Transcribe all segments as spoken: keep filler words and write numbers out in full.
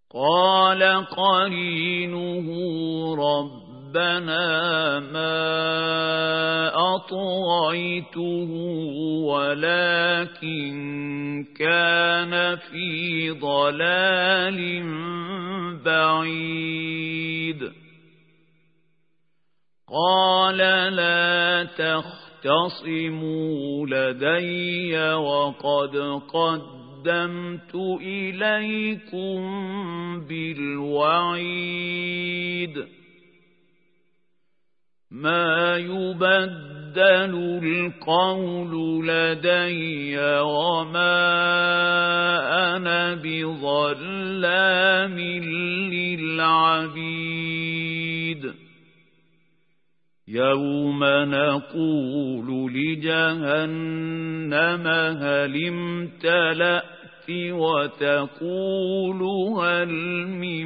قال قرينه ربنا ما أطغيته ولكن كان في ضلال بعيد قال لا تختصموا لدي وقد قدمت إليكم بالوعيد ما يبدل القول لدي وما أنا بظلام للعبيد يوم نقول لجهنم هل امتلأت وتقول هل من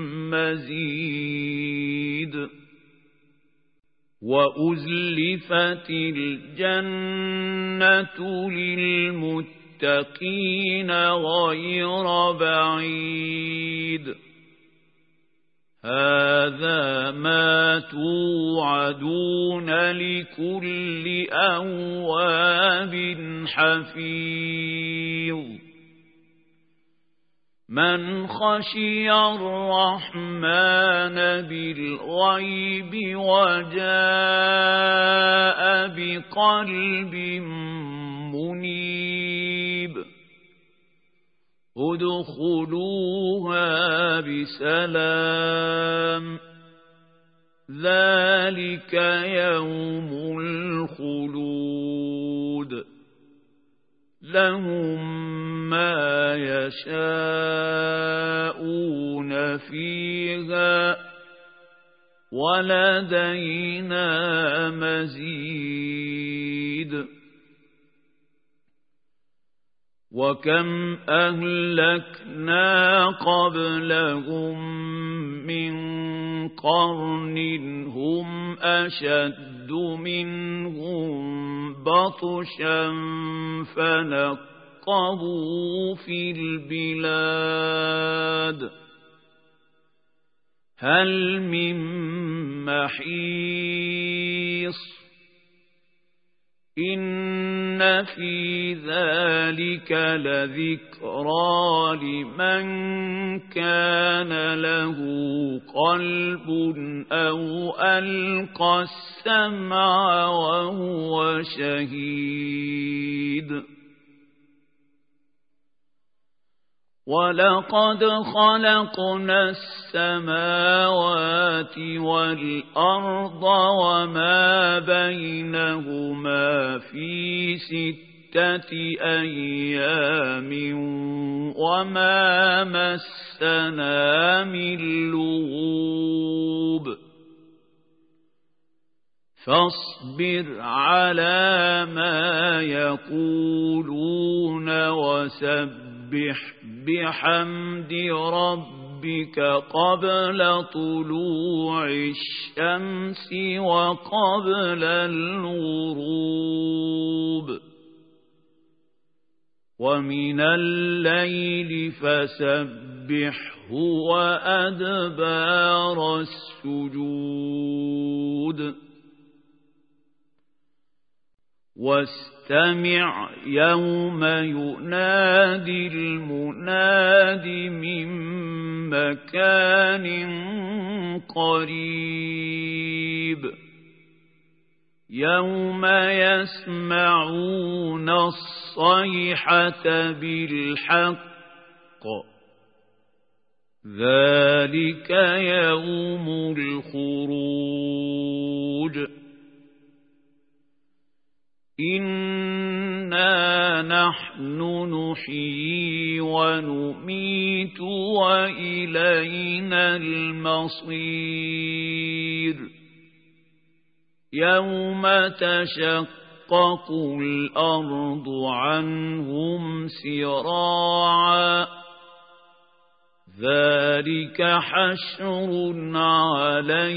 مزيد وأزلفت الجنة للمتقين غير بعيد هذا ما توعدون لكل أواب حفيظ من خشي الرحمن بالغيب وجاء بقلب منيب ادخلوها بسلام ذلك يوم الخلود لهم ما يشاءون فيها ولدينا مزيد وكم أهلكنا قبلهم من قرن هم أشد منهم بطشا فنقبوا في البلاد هل من محيص إن في ذلك لذكرى لمن كان له قلب أو ألقى السمع وهو شهيد ولقد خلقنا السماوات والأرض وما بينهما في ستة أيام وما مسنا من لغوب فاصبر على ما يقولون وسبح بحمد ربك قبل طلوع الشمس وقبل الغروب ومن الليل فسبحه وأدبار السجود واستمع يوم ينادي المناد من مكان قريب يوم يسمعون الصيحة بالحق ذلك يوم الخروج إنا نحن نحيي ونميت وإلينا المصير يوم تشقق الأرض عنهم سراعا ذلك حشر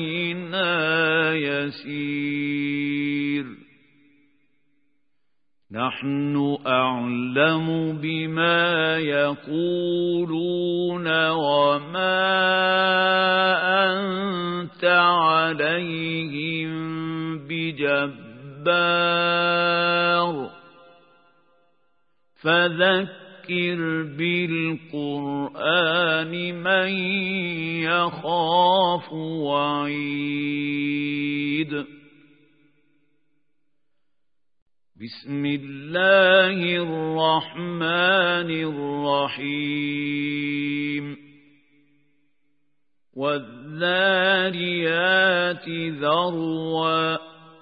علينا يسير نحن أعلم بما يقولون وما أنت عليهم بجبار فذكر بالقرآن من يخاف وعيد. بسم الله الرحمن الرحيم. والذاريات ذروا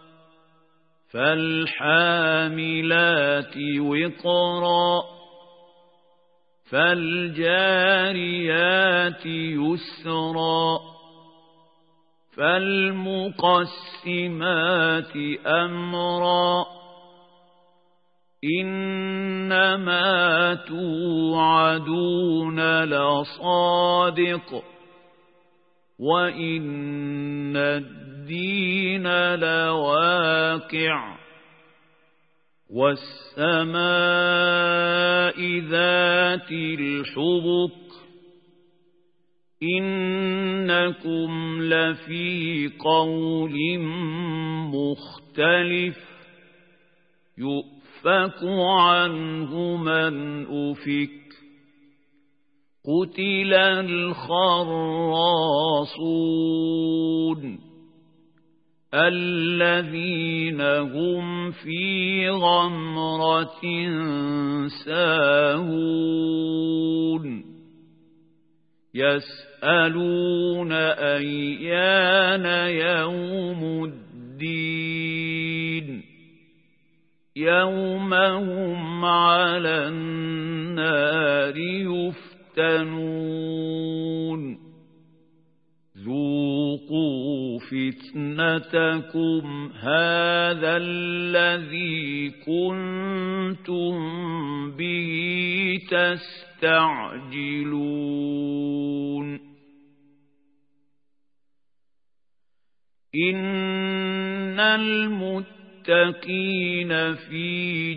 فالحاملات وقرا فالجاريات يسرا فالمقسمات أمرا إنما توعدون لصادق وإن الدين لواقع والسماء ذات الحبك إنكم لفي قول مختلف يؤفك عنه من أفك قتل الخراصون الذين هم في غمرة ساهون يسألون أيان يوم الدين يوم هم على النار يفتنون ذوقوا فتنتكم هذا الذي كنتم به تستعجلون إن المتقين في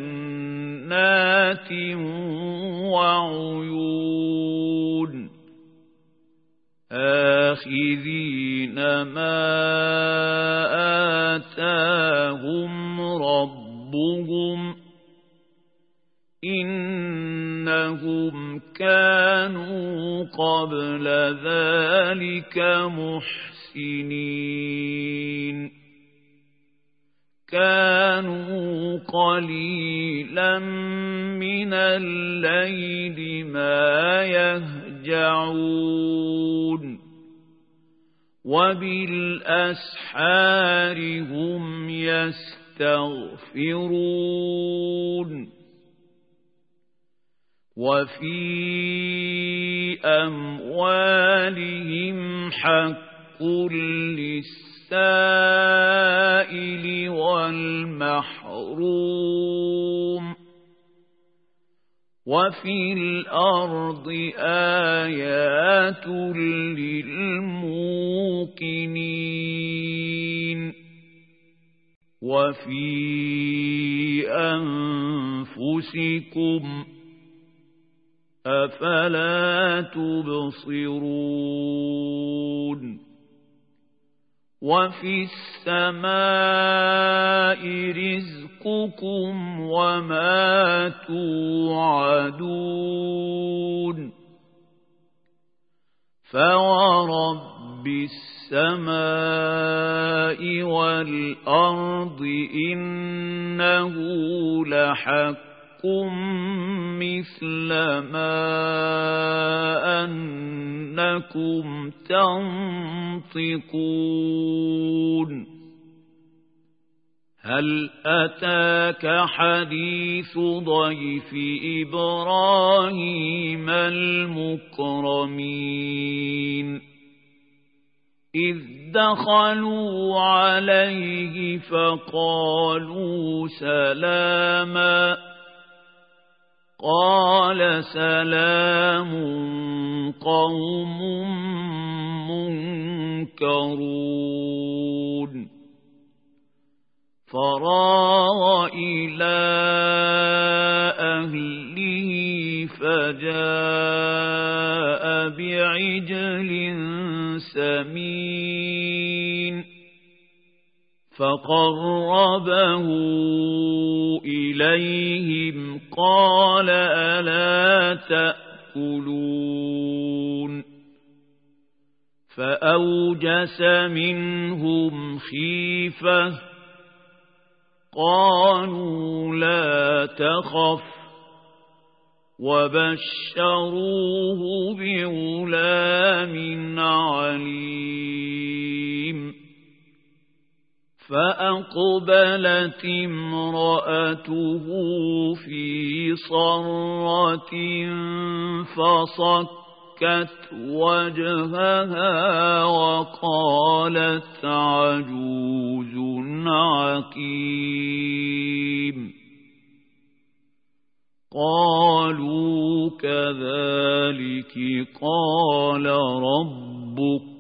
جنات وعيون آخذين ما آتاهم ربهم إنهم كانوا قبل ذلك محسنين كانوا قليلا من الليل ما يهجعون وبالأسحار هم يستغفرون وفي أموالهم حق للسائل والمحروم وفي الأرض آيات للموقنين وفي أنفسكم أفلا تبصرون وفي السماء رزقكم وما توعدون فورب السماء والأرض إنه لحق مثل ما أنكم تنطقون هل أتاك حديث ضيف إبراهيم المكرمين إذ دخلوا عليه فقالوا سلاما قال سلام قوم منكرون فراغ إلى أهله فجاء بعجل سمين فقربه إليهم قال ألا تأكلون فأوجس منهم خيفة قالوا لا تخف وبشروه بغلام عليم فأقبلت امرأته في صرة فصكت وجهها وقالت عجوز عقيم قالوا كذلك قال ربك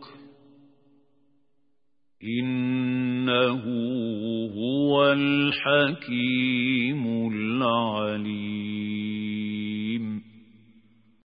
إنه هو الحكيم العليم